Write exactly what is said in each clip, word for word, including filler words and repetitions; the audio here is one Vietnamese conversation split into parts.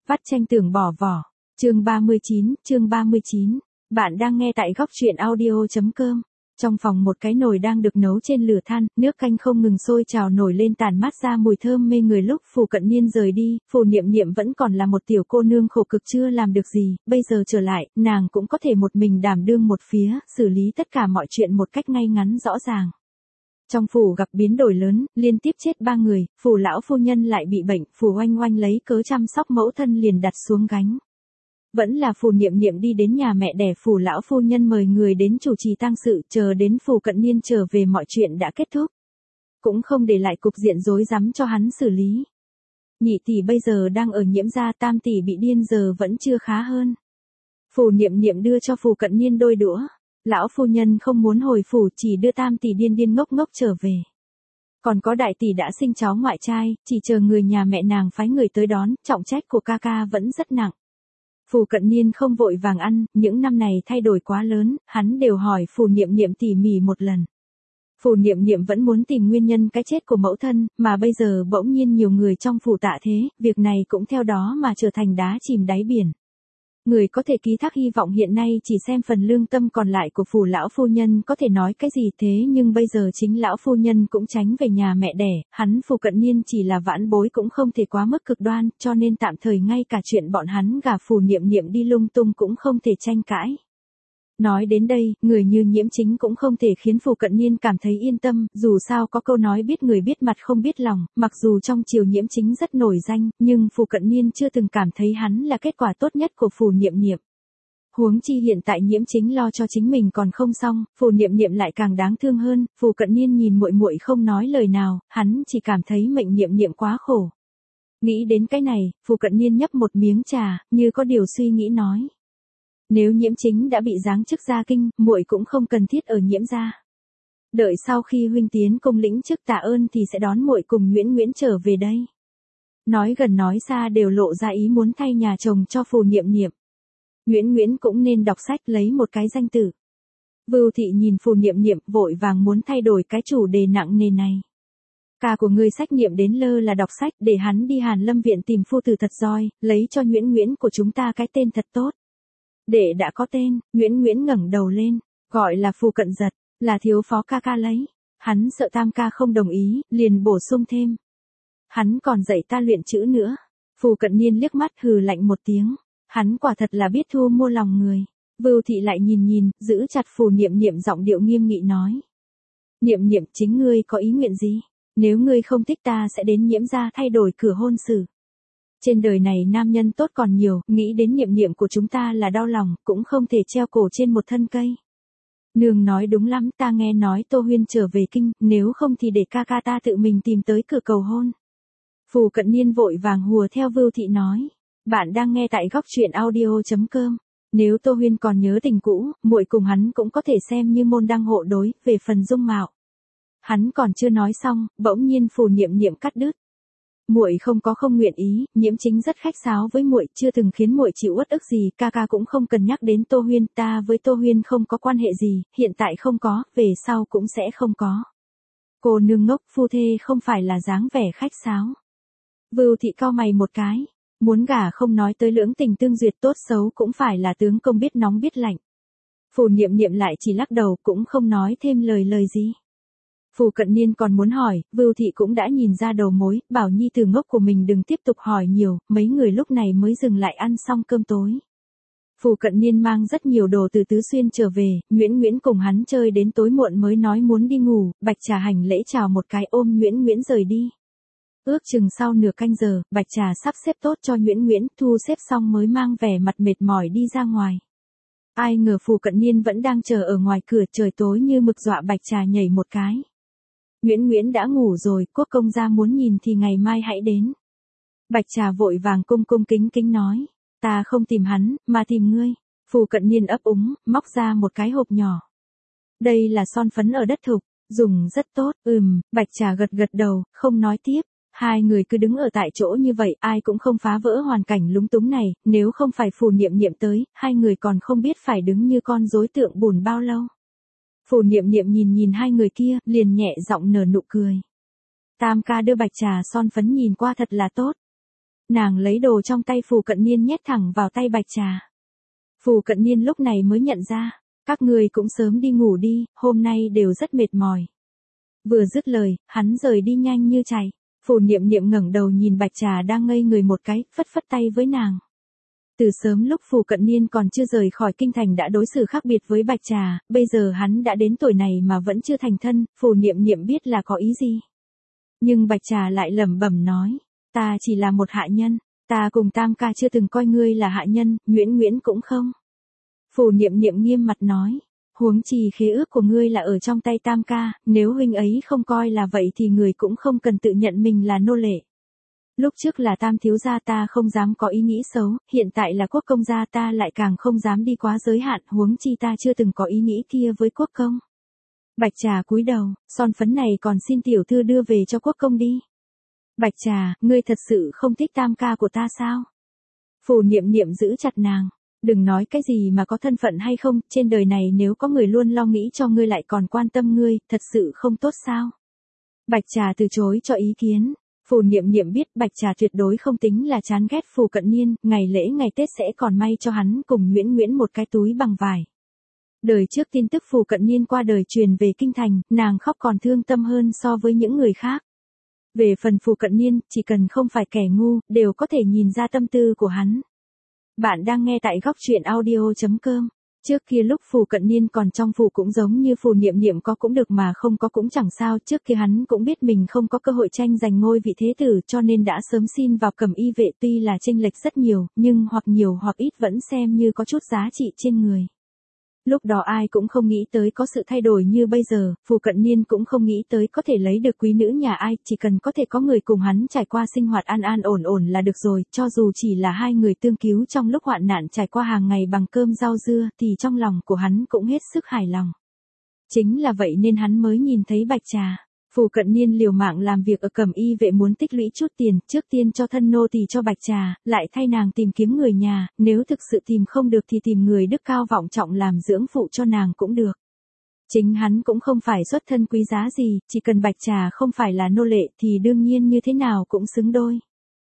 Vắt chanh tưởng bỏ vỏ. Chương ba mươi chín, chương ba mươi chín. Bạn đang nghe tại góc truyện audio chấm com. Trong phòng một cái nồi đang được nấu trên lửa than, nước canh không ngừng sôi trào nổi lên tản mát ra mùi thơm mê người. Lúc Phù Cận Niên rời đi, Phù Niệm Niệm vẫn còn là một tiểu cô nương khổ cực chưa làm được gì, bây giờ trở lại, nàng cũng có thể một mình đảm đương một phía, xử lý tất cả mọi chuyện một cách ngay ngắn rõ ràng. Trong phủ gặp biến đổi lớn, liên tiếp chết ba người, Phù lão phu nhân lại bị bệnh, Phù Oanh Oanh lấy cớ chăm sóc mẫu thân liền đặt xuống gánh. Vẫn là Phù Niệm Niệm đi đến nhà mẹ đẻ Phù lão phu nhân mời người đến chủ trì tang sự, chờ đến Phù Cận Niên trở về mọi chuyện đã kết thúc. Cũng không để lại cục diện rối rắm cho hắn xử lý. Nhị tỷ bây giờ đang ở Nhiễm gia, tam tỷ bị điên giờ vẫn chưa khá hơn. Phù Niệm Niệm đưa cho Phù Cận Niên đôi đũa. Lão phu nhân không muốn hồi phủ, chỉ đưa tam tỷ điên điên ngốc ngốc trở về. Còn có đại tỷ đã sinh cháu ngoại trai, chỉ chờ người nhà mẹ nàng phái người tới đón, trọng trách của ca ca vẫn rất nặng. Phù Cận Niên không vội vàng ăn, những năm này thay đổi quá lớn, hắn đều hỏi Phù Niệm Niệm tỉ mỉ một lần. Phù Niệm Niệm vẫn muốn tìm nguyên nhân cái chết của mẫu thân, mà bây giờ bỗng nhiên nhiều người trong phủ tạ thế, việc này cũng theo đó mà trở thành đá chìm đáy biển. Người có thể ký thác hy vọng hiện nay chỉ xem phần lương tâm còn lại của Phù lão phu nhân có thể nói cái gì thế, nhưng bây giờ chính lão phu nhân cũng tránh về nhà mẹ đẻ, hắn Phù Cận Niên chỉ là vãn bối cũng không thể quá mức cực đoan, cho nên tạm thời ngay cả chuyện bọn hắn gả Phù Niệm Niệm đi lung tung cũng không thể tranh cãi. Nói đến đây, người như Nhiễm Chính cũng không thể khiến Phù Cận Niên cảm thấy yên tâm, dù sao có câu nói biết người biết mặt không biết lòng, mặc dù trong triều Nhiễm Chính rất nổi danh, nhưng Phù Cận Niên chưa từng cảm thấy hắn là kết quả tốt nhất của Phù Niệm Niệm. Huống chi hiện tại Nhiễm Chính lo cho chính mình còn không xong, Phù Niệm Niệm lại càng đáng thương hơn, Phù Cận Niên nhìn muội muội không nói lời nào, hắn chỉ cảm thấy mệnh Niệm Niệm quá khổ. Nghĩ đến cái này, Phù Cận Niên nhấp một miếng trà, như có điều suy nghĩ nói. Nếu Nhiễm Chính đã bị giáng chức gia kinh, muội cũng không cần thiết ở Nhiễm gia. Đợi sau khi huynh tiến công lĩnh chức tạ ơn thì sẽ đón muội cùng Nguyễn Nguyễn trở về đây. Nói gần nói xa đều lộ ra ý muốn thay nhà chồng cho Phù Niệm Niệm. Nguyễn Nguyễn cũng nên đọc sách lấy một cái danh tử. Vưu Thị nhìn Phù Niệm Niệm vội vàng muốn thay đổi cái chủ đề nặng nề này. Ca của ngươi sách niệm đến lơ là đọc sách, để hắn đi Hàn Lâm viện tìm phu tử thật roi, lấy cho Nguyễn Nguyễn của chúng ta cái tên thật tốt. Đệ đã có tên, Nguyễn Nguyễn ngẩng đầu lên, gọi là Phù Cận Giật, là thiếu phó ca ca lấy. Hắn sợ tam ca không đồng ý, liền bổ sung thêm. Hắn còn dạy ta luyện chữ nữa. Phù Cận Niên liếc mắt hừ lạnh một tiếng. Hắn quả thật là biết thu mua lòng người. Vưu Thị lại nhìn nhìn, giữ chặt Phù Niệm Niệm giọng điệu nghiêm nghị nói. Niệm Niệm, chính ngươi có ý nguyện gì? Nếu ngươi không thích ta sẽ đến Nhiễm gia thay đổi cửa hôn sự. Trên đời này nam nhân tốt còn nhiều, nghĩ đến Niệm Niệm của chúng ta là đau lòng, cũng không thể treo cổ trên một thân cây. Nương nói đúng lắm, ta nghe nói Tô Huyên trở về kinh, nếu không thì để ca ca ta tự mình tìm tới cửa cầu hôn. Phù Cận Niên vội vàng hùa theo Vưu Thị nói. Bạn đang nghe tại góc truyện audio chấm com. Nếu Tô Huyên còn nhớ tình cũ, muội cùng hắn cũng có thể xem như môn đăng hộ đối, về phần dung mạo. Hắn còn chưa nói xong, bỗng nhiên Phù Niệm Niệm cắt đứt. Muội không có không nguyện ý, Nhiễm Chính rất khách sáo với muội, chưa từng khiến muội chịu uất ức gì, ca ca cũng không cần nhắc đến Tô Huyên, ta với Tô Huyên không có quan hệ gì, hiện tại không có, về sau cũng sẽ không có. Cô nương ngốc, phu thê không phải là dáng vẻ khách sáo. Vưu Thị cau mày một cái, muốn gả không nói tới lưỡng tình tương duyệt, tốt xấu cũng phải là tướng công biết nóng biết lạnh. Phù Niệm Niệm lại chỉ lắc đầu, cũng không nói thêm lời lời gì. Phù Cận Niên còn muốn hỏi, Vưu Thị cũng đã nhìn ra đầu mối, bảo nhi tử ngốc của mình đừng tiếp tục hỏi nhiều, mấy người lúc này mới dừng lại ăn xong cơm tối. Phù Cận Niên mang rất nhiều đồ từ Tứ Xuyên trở về, Nguyễn Nguyễn cùng hắn chơi đến tối muộn mới nói muốn đi ngủ, Bạch Trà hành lễ chào một cái ôm Nguyễn Nguyễn rời đi. Ước chừng sau nửa canh giờ, Bạch Trà sắp xếp tốt cho Nguyễn Nguyễn, thu xếp xong mới mang vẻ mặt mệt mỏi đi ra ngoài. Ai ngờ Phù Cận Niên vẫn đang chờ ở ngoài cửa, trời tối như mực dọa Bạch Trà nhảy một cái. Nguyễn Nguyễn đã ngủ rồi, Quốc công gia muốn nhìn thì ngày mai hãy đến. Bạch Trà vội vàng cung cung kính kính nói, ta không tìm hắn, mà tìm ngươi. Phù Cận Niên ấp úng, móc ra một cái hộp nhỏ. Đây là son phấn ở đất thục, dùng rất tốt, ừm, Bạch Trà gật gật đầu, không nói tiếp. Hai người cứ đứng ở tại chỗ như vậy, ai cũng không phá vỡ hoàn cảnh lúng túng này, nếu không phải Phù Niệm Niệm tới, hai người còn không biết phải đứng như con rối tượng bùn bao lâu. Phù Niệm Niệm nhìn nhìn hai người kia, liền nhẹ giọng nở nụ cười. Tam ca đưa Bạch Trà son phấn nhìn qua thật là tốt. Nàng lấy đồ trong tay Phù Cận Niên nhét thẳng vào tay Bạch Trà. Phù Cận Niên lúc này mới nhận ra, các ngươi cũng sớm đi ngủ đi, hôm nay đều rất mệt mỏi. Vừa dứt lời, hắn rời đi nhanh như chạy. Phù Niệm Niệm ngẩng đầu nhìn Bạch Trà đang ngây người một cái, phất phất tay với nàng. Từ sớm lúc Phù Cận Niên còn chưa rời khỏi kinh thành đã đối xử khác biệt với Bạch Trà, bây giờ hắn đã đến tuổi này mà vẫn chưa thành thân, Phù Niệm Niệm biết là có ý gì. Nhưng Bạch Trà lại lẩm bẩm nói, ta chỉ là một hạ nhân, ta cùng Tam ca chưa từng coi ngươi là hạ nhân, Nguyễn Nguyễn cũng không. Phù Niệm Niệm nghiêm mặt nói, huống chi khế ước của ngươi là ở trong tay Tam ca, nếu huynh ấy không coi là vậy thì người cũng không cần tự nhận mình là nô lệ. Lúc trước là Tam thiếu gia ta không dám có ý nghĩ xấu, hiện tại là Quốc công gia ta lại càng không dám đi quá giới hạn, huống chi ta chưa từng có ý nghĩ kia với Quốc công. Bạch Trà cúi đầu, son phấn này còn xin tiểu thư đưa về cho Quốc công đi. Bạch Trà, ngươi thật sự không thích Tam ca của ta sao? Phù Niệm Niệm giữ chặt nàng. Đừng nói cái gì mà có thân phận hay không, trên đời này nếu có người luôn lo nghĩ cho ngươi lại còn quan tâm ngươi, thật sự không tốt sao? Bạch Trà từ chối cho ý kiến. Phù Niệm Niệm biết Bạch Trà tuyệt đối không tính là chán ghét Phù Cận Niên, ngày lễ ngày Tết sẽ còn may cho hắn cùng Nguyễn Nguyễn một cái túi bằng vải. Đời trước tin tức Phù Cận Niên qua đời truyền về kinh thành, nàng khóc còn thương tâm hơn so với những người khác. Về phần Phù Cận Niên, chỉ cần không phải kẻ ngu, đều có thể nhìn ra tâm tư của hắn. Bạn đang nghe tại góc truyện audio chấm com. Trước kia lúc Phù Cận Niên còn trong phủ cũng giống như Phù Niệm Niệm, có cũng được mà không có cũng chẳng sao, trước kia hắn cũng biết mình không có cơ hội tranh giành ngôi vị thế tử cho nên đã sớm xin vào Cẩm Y vệ, tuy là chênh lệch rất nhiều, nhưng hoặc nhiều hoặc ít vẫn xem như có chút giá trị trên người. Lúc đó ai cũng không nghĩ tới có sự thay đổi như bây giờ, Phù Cận Niên cũng không nghĩ tới có thể lấy được quý nữ nhà ai, chỉ cần có thể có người cùng hắn trải qua sinh hoạt an an ổn ổn là được rồi, cho dù chỉ là hai người tương cứu trong lúc hoạn nạn trải qua hàng ngày bằng cơm rau dưa thì trong lòng của hắn cũng hết sức hài lòng. Chính là vậy nên hắn mới nhìn thấy Bạch Trà. Phù Cận Niên liều mạng làm việc ở Cẩm Y vệ muốn tích lũy chút tiền, trước tiên cho thân nô tỳ cho Bạch Trà, lại thay nàng tìm kiếm người nhà, nếu thực sự tìm không được thì tìm người đức cao vọng trọng làm dưỡng phụ cho nàng cũng được. Chính hắn cũng không phải xuất thân quý giá gì, chỉ cần Bạch Trà không phải là nô lệ thì đương nhiên như thế nào cũng xứng đôi.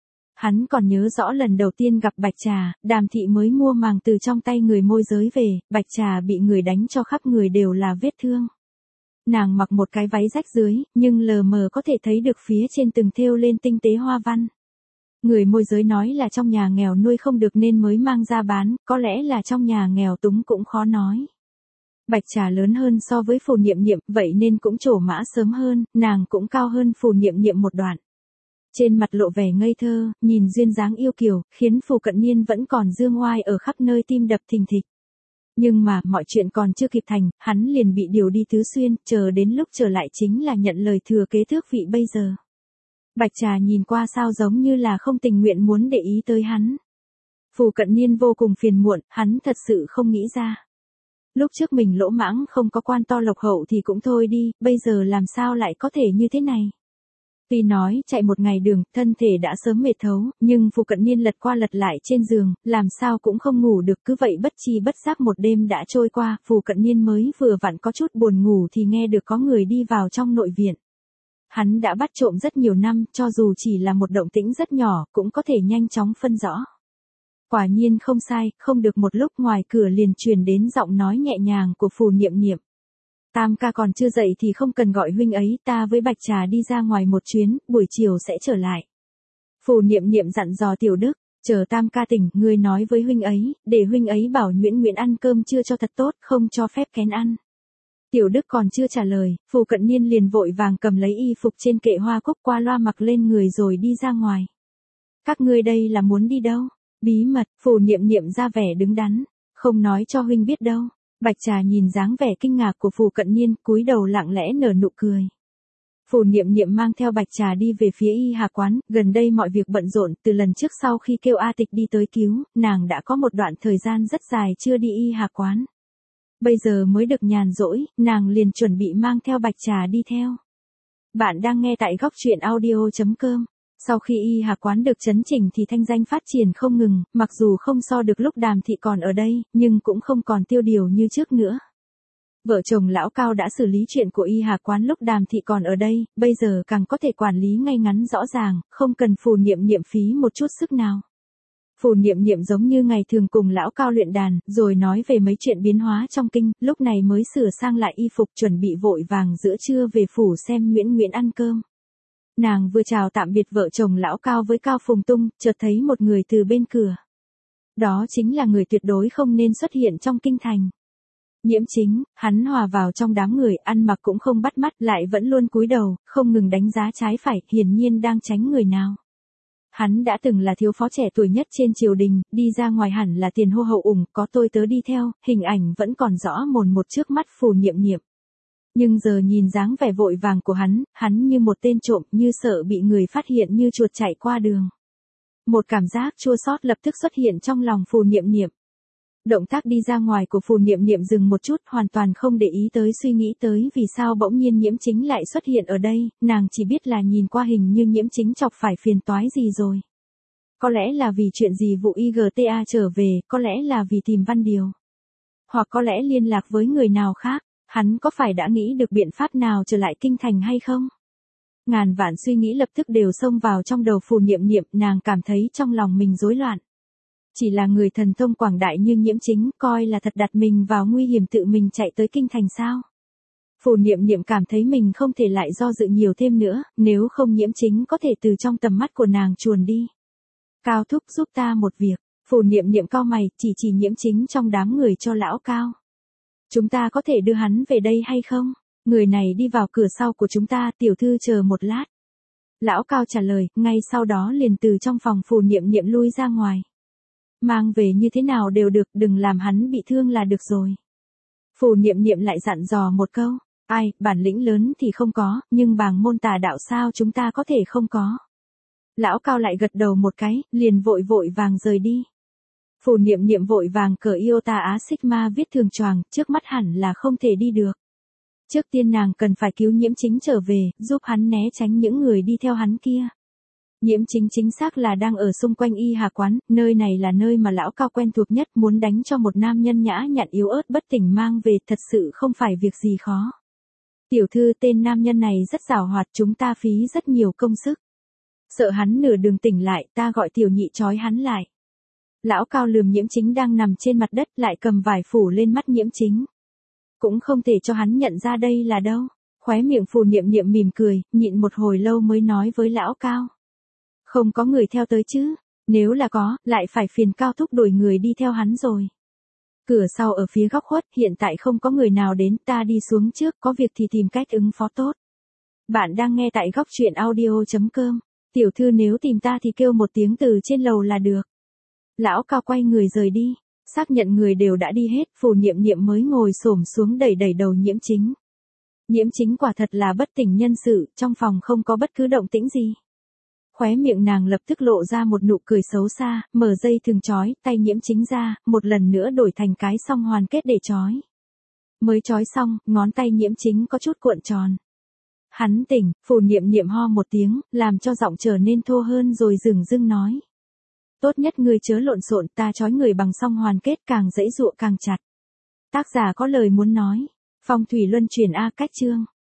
Hắn còn nhớ rõ lần đầu tiên gặp Bạch Trà, Đàm thị mới mua màng từ trong tay người môi giới về, Bạch Trà bị người đánh cho khắp người đều là vết thương. Nàng mặc một cái váy rách dưới, nhưng lờ mờ có thể thấy được phía trên từng thêu lên tinh tế hoa văn. Người môi giới nói là trong nhà nghèo nuôi không được nên mới mang ra bán, có lẽ là trong nhà nghèo túng cũng khó nói. Bạch Trà lớn hơn so với Phù Niệm Niệm, vậy nên cũng trổ mã sớm hơn, nàng cũng cao hơn Phù Niệm Niệm một đoạn. Trên mặt lộ vẻ ngây thơ, nhìn duyên dáng yêu kiều, khiến Phù Cận Niên vẫn còn dương oai ở khắp nơi tim đập thình thịch. Nhưng mà, mọi chuyện còn chưa kịp thành, hắn liền bị điều đi Tứ Xuyên, chờ đến lúc trở lại chính là nhận lời thừa kế tước vị bây giờ. Bạch Trà nhìn qua sao giống như là không tình nguyện muốn để ý tới hắn. Phù Cận Niên vô cùng phiền muộn, hắn thật sự không nghĩ ra. Lúc trước mình lỗ mãng không có quan to lộc hậu thì cũng thôi đi, bây giờ làm sao lại có thể như thế này. Tuy nói chạy một ngày đường, thân thể đã sớm mệt thấu, nhưng Phù Cận Niên lật qua lật lại trên giường, làm sao cũng không ngủ được, cứ vậy bất chi bất giác một đêm đã trôi qua, Phù Cận Niên mới vừa vặn có chút buồn ngủ thì nghe được có người đi vào trong nội viện. Hắn đã bắt trộm rất nhiều năm, cho dù chỉ là một động tĩnh rất nhỏ, cũng có thể nhanh chóng phân rõ. Quả nhiên không sai, không được một lúc ngoài cửa liền truyền đến giọng nói nhẹ nhàng của Phù Niệm Niệm. Tam ca còn chưa dậy thì không cần gọi huynh ấy, ta với Bạch Trà đi ra ngoài một chuyến, buổi chiều sẽ trở lại. Phù Niệm Niệm dặn dò Tiểu Đức, chờ Tam ca tỉnh, ngươi nói với huynh ấy, để huynh ấy bảo Nguyễn Nguyễn ăn cơm trưa cho thật tốt, không cho phép kén ăn. Tiểu Đức còn chưa trả lời, Phù Cận Niên liền vội vàng cầm lấy y phục trên kệ hoa cúc qua loa mặc lên người rồi đi ra ngoài. Các ngươi đây là muốn đi đâu? Bí mật, Phù Niệm Niệm ra vẻ đứng đắn, không nói cho huynh biết đâu. Bạch Trà nhìn dáng vẻ kinh ngạc của Phù Cận Niên, cúi đầu lặng lẽ nở nụ cười. Phù Niệm Niệm mang theo Bạch Trà đi về phía y hà quán, gần đây mọi việc bận rộn, từ lần trước sau khi kêu A Tịch đi tới cứu, nàng đã có một đoạn thời gian rất dài chưa đi y hà quán. Bây giờ mới được nhàn rỗi, nàng liền chuẩn bị mang theo Bạch Trà đi theo. Bạn đang nghe tại góc truyện audio chấm com. Sau khi y hà quán được chấn chỉnh thì thanh danh phát triển không ngừng, mặc dù không so được lúc Đàm thị còn ở đây, nhưng cũng không còn tiêu điều như trước nữa. Vợ chồng lão Cao đã xử lý chuyện của Y Hà Quán lúc Đàm Thị còn ở đây, bây giờ càng có thể quản lý ngay ngắn rõ ràng, không cần Phù Niệm Niệm phí một chút sức nào. Phù Niệm Niệm giống như ngày thường cùng lão Cao luyện đàn, rồi nói về mấy chuyện biến hóa trong kinh, lúc này mới sửa sang lại y phục chuẩn bị vội vàng giữa trưa về phủ xem Nguyễn Nguyễn ăn cơm. Nàng vừa chào tạm biệt vợ chồng lão Cao với Cao Phùng Tung, chợt thấy một người từ bên cửa. Đó chính là người tuyệt đối không nên xuất hiện trong kinh thành. Nhiễm Chính, hắn hòa vào trong đám người, ăn mặc cũng không bắt mắt, lại vẫn luôn cúi đầu, không ngừng đánh giá trái phải, hiển nhiên đang tránh người nào. Hắn đã từng là thiếu phó trẻ tuổi nhất trên triều đình, đi ra ngoài hẳn là tiền hô hậu ủng, có tôi tớ đi theo, hình ảnh vẫn còn rõ mồn một trước mắt Phù Niệm Niệm. Nhưng giờ nhìn dáng vẻ vội vàng của hắn, hắn như một tên trộm, như sợ bị người phát hiện, như chuột chạy qua đường. Một cảm giác chua xót lập tức xuất hiện trong lòng Phù Niệm Niệm. Động tác đi ra ngoài của Phù Niệm Niệm dừng một chút, hoàn toàn không để ý tới suy nghĩ tới vì sao bỗng nhiên Nhiễm Chính lại xuất hiện ở đây, nàng chỉ biết là nhìn qua hình như Nhiễm Chính chọc phải phiền toái gì rồi. Có lẽ là vì chuyện gì vụ i giê tê a trở về, có lẽ là vì tìm Văn Điều. Hoặc có lẽ liên lạc với người nào khác, hắn có phải đã nghĩ được biện pháp nào trở lại kinh thành hay không? Ngàn vạn suy nghĩ lập tức đều xông vào trong đầu Phù Niệm Niệm, nàng cảm thấy trong lòng mình rối loạn. Chỉ là người thần thông quảng đại như Nhiễm Chính, coi là thật đặt mình vào nguy hiểm tự mình chạy tới kinh thành sao? Phù Niệm Niệm cảm thấy mình không thể lại do dự nhiều thêm nữa, nếu không Nhiễm Chính có thể từ trong tầm mắt của nàng chuồn đi. Cao thúc giúp ta một việc. Phù Niệm Niệm cau mày, chỉ chỉ Nhiễm Chính trong đám người cho lão Cao. Chúng ta có thể đưa hắn về đây hay không? Người này đi vào cửa sau của chúng ta, tiểu thư chờ một lát. Lão Cao trả lời, ngay sau đó liền từ trong phòng Phù Niệm Niệm lui ra ngoài. Mang về như thế nào đều được, đừng làm hắn bị thương là được rồi. Phù Niệm Niệm lại dặn dò một câu, ai, bản lĩnh lớn thì không có, nhưng bàng môn tà đạo sao chúng ta có thể không có. Lão Cao lại gật đầu một cái, liền vội vội vàng rời đi. Phù Niệm Niệm vội vàng cởi Iota Á Sigma viết thường choàng, trước mắt hẳn là không thể đi được. Trước tiên nàng cần phải cứu Nhiễm Chính trở về, giúp hắn né tránh những người đi theo hắn kia. Nhiễm Chính chính xác là đang ở xung quanh Y Hà Quán, nơi này là nơi mà lão Cao quen thuộc nhất, muốn đánh cho một nam nhân nhã nhặn yếu ớt bất tỉnh mang về thật sự không phải việc gì khó. Tiểu thư, tên nam nhân này rất giàu hoạt, chúng ta phí rất nhiều công sức. Sợ hắn nửa đường tỉnh lại, ta gọi tiểu nhị trói hắn lại. Lão Cao lườm Nhiễm Chính đang nằm trên mặt đất, lại cầm vải phủ lên mắt Nhiễm Chính. Cũng không thể cho hắn nhận ra đây là đâu. Khóe miệng Phù Niệm Niệm mỉm cười, nhịn một hồi lâu mới nói với lão Cao. Không có người theo tới chứ, nếu là có, lại phải phiền Cao thúc đuổi người đi theo hắn rồi. Cửa sau ở phía góc khuất, hiện tại không có người nào đến, ta đi xuống trước, có việc thì tìm cách ứng phó tốt. Bạn đang nghe tại góc truyện audio chấm com, tiểu thư nếu tìm ta thì kêu một tiếng từ trên lầu là được. Lão Cao quay người rời đi, xác nhận người đều đã đi hết, Phù Niệm Niệm mới ngồi xổm xuống đẩy đẩy đầu Nhiễm Chính. Nhiễm Chính quả thật là bất tỉnh nhân sự, trong phòng không có bất cứ động tĩnh gì. Khóe miệng nàng lập tức lộ ra một nụ cười xấu xa, mở dây thừng trói, tay Nhiễm Chính ra, một lần nữa đổi thành cái song hoàn kết để trói. Mới trói xong, ngón tay Nhiễm Chính có chút cuộn tròn. Hắn tỉnh, Phù Niệm Niệm ho một tiếng, làm cho giọng trở nên thô hơn rồi dừng dưng nói. Tốt nhất ngươi chớ lộn xộn, ta trói người bằng song hoàn kết càng dãy dụa càng chặt. Tác giả có lời muốn nói. Phong thủy luân chuyển A cách chương.